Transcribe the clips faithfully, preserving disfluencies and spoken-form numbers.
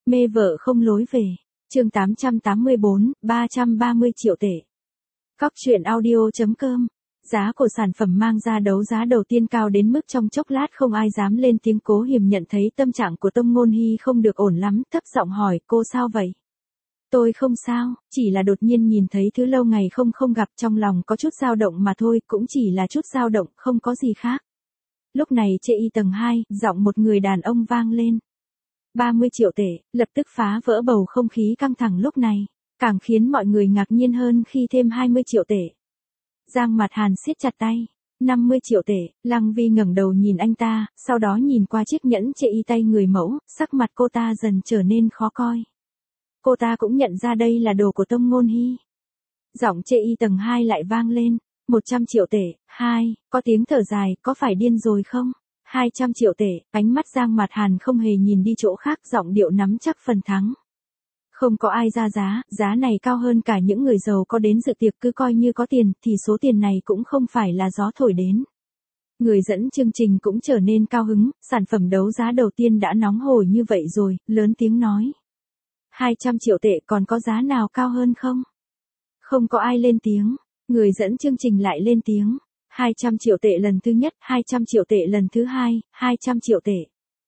Mê vợ không lối về. Chương tám trăm tám mươi bốn, ba trăm ba mươi triệu tệ. Cóc truyện audio chấm com. Giá của sản phẩm mang ra đấu giá đầu tiên cao đến mức trong chốc lát không ai dám lên tiếng. Cố Hiềm nhận thấy tâm trạng của Tông Ngôn Hy không được ổn lắm, thấp giọng hỏi, cô sao vậy? Tôi không sao, chỉ là đột nhiên nhìn thấy thứ lâu ngày không không gặp, trong lòng có chút dao động mà thôi, cũng chỉ là chút dao động, không có gì khác. Lúc này chê y tầng hai, giọng một người đàn ông vang lên. ba mươi triệu tệ, lập tức phá vỡ bầu không khí căng thẳng lúc này, càng khiến mọi người ngạc nhiên hơn khi thêm hai mươi triệu tệ. Giang Mạt Hàn siết chặt tay. năm mươi triệu tệ, Lăng Vi ngẩng đầu nhìn anh ta, sau đó nhìn qua chiếc nhẫn chê y tay người mẫu, sắc mặt cô ta dần trở nên khó coi. Cô ta cũng nhận ra đây là đồ của Tông Ngôn Hy. Giọng chê y tầng hai lại vang lên. một trăm triệu tệ, hai, có tiếng thở dài, có phải điên rồi không? hai trăm triệu tệ, ánh mắt Giang Mạt Hàn không hề nhìn đi chỗ khác, giọng điệu nắm chắc phần thắng. Không có ai ra giá, giá này cao hơn cả những người giàu có đến dự tiệc, cứ coi như có tiền, thì số tiền này cũng không phải là gió thổi đến. Người dẫn chương trình cũng trở nên cao hứng, sản phẩm đấu giá đầu tiên đã nóng hổi như vậy rồi, lớn tiếng nói. hai trăm triệu tệ, còn có giá nào cao hơn không? Không có ai lên tiếng, người dẫn chương trình lại lên tiếng. hai trăm triệu tệ lần thứ nhất, hai trăm triệu tệ lần thứ hai, hai trăm triệu tệ.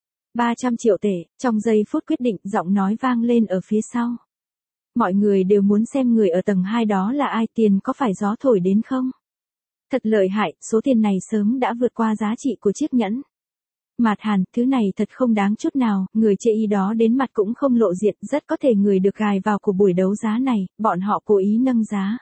ba trăm triệu tệ, trong giây phút quyết định, giọng nói vang lên ở phía sau. Mọi người đều muốn xem người ở tầng hai đó là ai, tiền có phải gió thổi đến không? Thật lợi hại, số tiền này sớm đã vượt qua giá trị của chiếc nhẫn. Mạt Hàn, thứ này thật không đáng chút nào, người chê y đó đến mặt cũng không lộ diện, rất có thể người được gài vào của buổi đấu giá này, bọn họ cố ý nâng giá.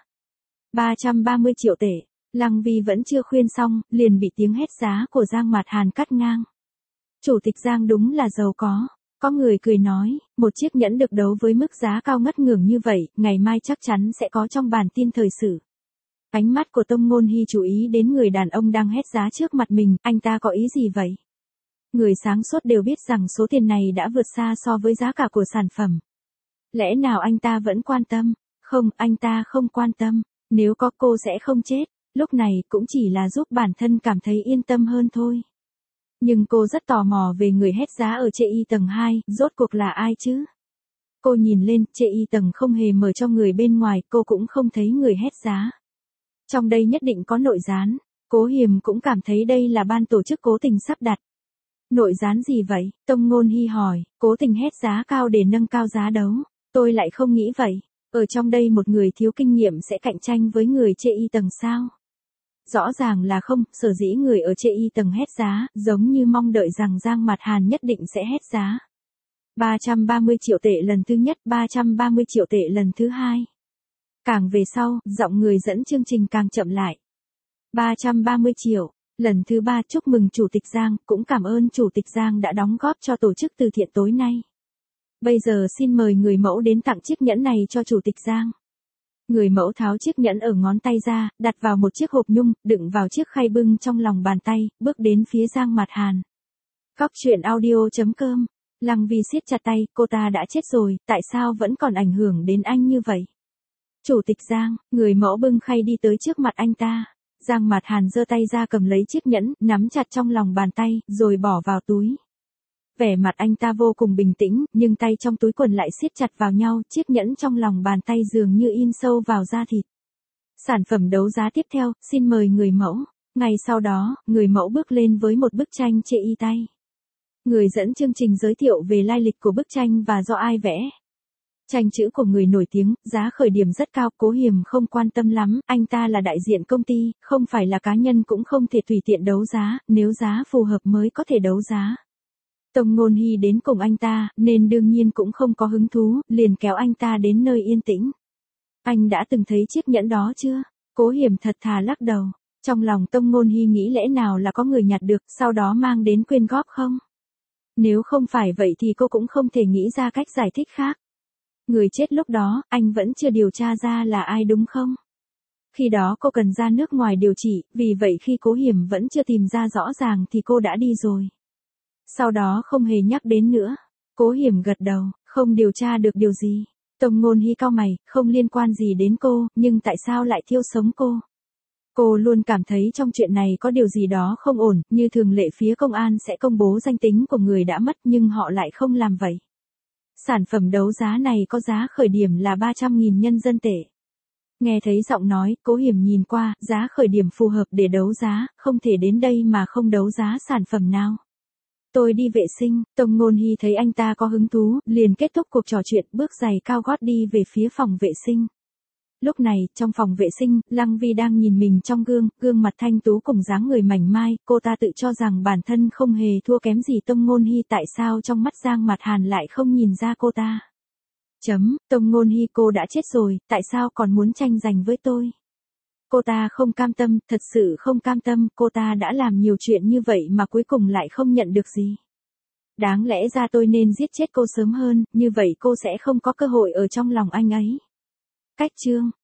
ba trăm ba mươi triệu tệ, Lăng Vi vẫn chưa khuyên xong, liền bị tiếng hét giá của Giang Mạt Hàn cắt ngang. Chủ tịch Giang đúng là giàu có. Có người cười nói, một chiếc nhẫn được đấu với mức giá cao ngất ngưởng như vậy, ngày mai chắc chắn sẽ có trong bản tin thời sự. Ánh mắt của Tông Ngôn Hy chú ý đến người đàn ông đang hét giá trước mặt mình, anh ta có ý gì vậy? Người sáng suốt đều biết rằng số tiền này đã vượt xa so với giá cả của sản phẩm. Lẽ nào anh ta vẫn quan tâm? Không, anh ta không quan tâm. Nếu có cô sẽ không chết. Lúc này cũng chỉ là giúp bản thân cảm thấy yên tâm hơn thôi. Nhưng cô rất tò mò về người hét giá ở chê y tầng hai, rốt cuộc là ai chứ? Cô nhìn lên, chê y tầng không hề mở cho người bên ngoài, cô cũng không thấy người hét giá. Trong đây nhất định có nội gián. Cố Hiềm cũng cảm thấy đây là ban tổ chức cố tình sắp đặt. Nội gián gì vậy? Tông Ngôn Hy hỏi, cố tình hét giá cao để nâng cao giá đấu. Tôi lại không nghĩ vậy. Ở trong đây một người thiếu kinh nghiệm sẽ cạnh tranh với người chê y tầng sao? Rõ ràng là không, sở dĩ người ở chê y tầng hét giá, giống như mong đợi rằng Giang Mạt Hàn nhất định sẽ hét giá. ba trăm ba mươi triệu tệ lần thứ nhất, ba trăm ba mươi triệu tệ lần thứ hai. Càng về sau, giọng người dẫn chương trình càng chậm lại. ba trăm ba mươi triệu. Lần thứ ba, chúc mừng Chủ tịch Giang, cũng cảm ơn Chủ tịch Giang đã đóng góp cho tổ chức từ thiện tối nay. Bây giờ xin mời người mẫu đến tặng chiếc nhẫn này cho Chủ tịch Giang. Người mẫu tháo chiếc nhẫn ở ngón tay ra, đặt vào một chiếc hộp nhung, đựng vào chiếc khay bưng trong lòng bàn tay, bước đến phía Giang Mạt Hàn. Cóc truyện audio chấm com. Lăng Vi siết chặt tay, cô ta đã chết rồi, tại sao vẫn còn ảnh hưởng đến anh như vậy? Chủ tịch Giang, người mẫu bưng khay đi tới trước mặt anh ta. Giang Mạt Hàn giơ tay ra cầm lấy chiếc nhẫn, nắm chặt trong lòng bàn tay, rồi bỏ vào túi. Vẻ mặt anh ta vô cùng bình tĩnh, nhưng tay trong túi quần lại siết chặt vào nhau, chiếc nhẫn trong lòng bàn tay dường như in sâu vào da thịt. Sản phẩm đấu giá tiếp theo, xin mời người mẫu. Ngay sau đó, người mẫu bước lên với một bức tranh chê y tay. Người dẫn chương trình giới thiệu về lai lịch của bức tranh và do ai vẽ. Tranh chữ của người nổi tiếng, giá khởi điểm rất cao, Cố Hiềm không quan tâm lắm, anh ta là đại diện công ty, không phải là cá nhân cũng không thể tùy tiện đấu giá, nếu giá phù hợp mới có thể đấu giá. Tông Ngôn Hy đến cùng anh ta, nên đương nhiên cũng không có hứng thú, liền kéo anh ta đến nơi yên tĩnh. Anh đã từng thấy chiếc nhẫn đó chưa? Cố Hiềm thật thà lắc đầu. Trong lòng Tông Ngôn Hy nghĩ lẽ nào là có người nhặt được, sau đó mang đến quyên góp không? Nếu không phải vậy thì cô cũng không thể nghĩ ra cách giải thích khác. Người chết lúc đó, anh vẫn chưa điều tra ra là ai đúng không? Khi đó cô cần ra nước ngoài điều trị, vì vậy khi Cố Hiềm vẫn chưa tìm ra rõ ràng thì cô đã đi rồi. Sau đó không hề nhắc đến nữa. Cố Hiềm gật đầu, không điều tra được điều gì. Tông Ngôn Hy cau mày, không liên quan gì đến cô, nhưng tại sao lại thiêu sống cô? Cô luôn cảm thấy trong chuyện này có điều gì đó không ổn, như thường lệ phía công an sẽ công bố danh tính của người đã mất nhưng họ lại không làm vậy. Sản phẩm đấu giá này có giá khởi điểm là ba trăm nghìn nhân dân tệ. Nghe thấy giọng nói, Cố Hiểm nhìn qua, giá khởi điểm phù hợp để đấu giá, không thể đến đây mà không đấu giá sản phẩm nào. Tôi đi vệ sinh, Tông Ngôn Hy thấy anh ta có hứng thú, liền kết thúc cuộc trò chuyện, bước giày cao gót đi về phía phòng vệ sinh. Lúc này, trong phòng vệ sinh, Lăng Vi đang nhìn mình trong gương, gương mặt thanh tú cùng dáng người mảnh mai, cô ta tự cho rằng bản thân không hề thua kém gì Tông Ngôn Hy, tại sao trong mắt Giang Mặt Hàn lại không nhìn ra cô ta. Chấm, Tông Ngôn Hy, cô đã chết rồi, tại sao còn muốn tranh giành với tôi? Cô ta không cam tâm, thật sự không cam tâm, cô ta đã làm nhiều chuyện như vậy mà cuối cùng lại không nhận được gì. Đáng lẽ ra tôi nên giết chết cô sớm hơn, như vậy cô sẽ không có cơ hội ở trong lòng anh ấy. Cách chương